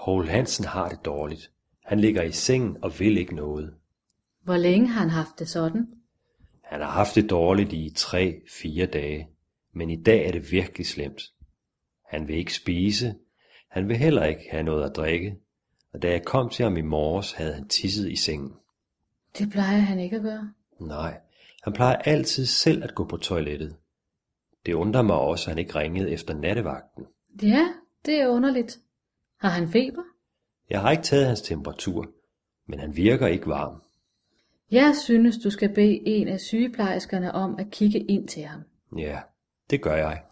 Poul Hansen har det dårligt. Han ligger i sengen og vil ikke noget. Hvor længe har han haft det sådan? Han har haft det dårligt i 3-4 dage, men i dag er det virkelig slemt. Han vil ikke spise, han vil heller ikke have noget at drikke, og da jeg kom til ham i morges, havde han tisset i sengen. Det plejer han ikke at gøre. Nej, han plejer altid selv at gå på toilettet. Det undrer mig også, at han ikke ringede efter nattevagten. Ja, det er underligt. Har han feber? Jeg har ikke taget hans temperatur, men han virker ikke varm. Jeg synes, du skal bede en af sygeplejerskerne om at kigge ind til ham. Ja, det gør jeg.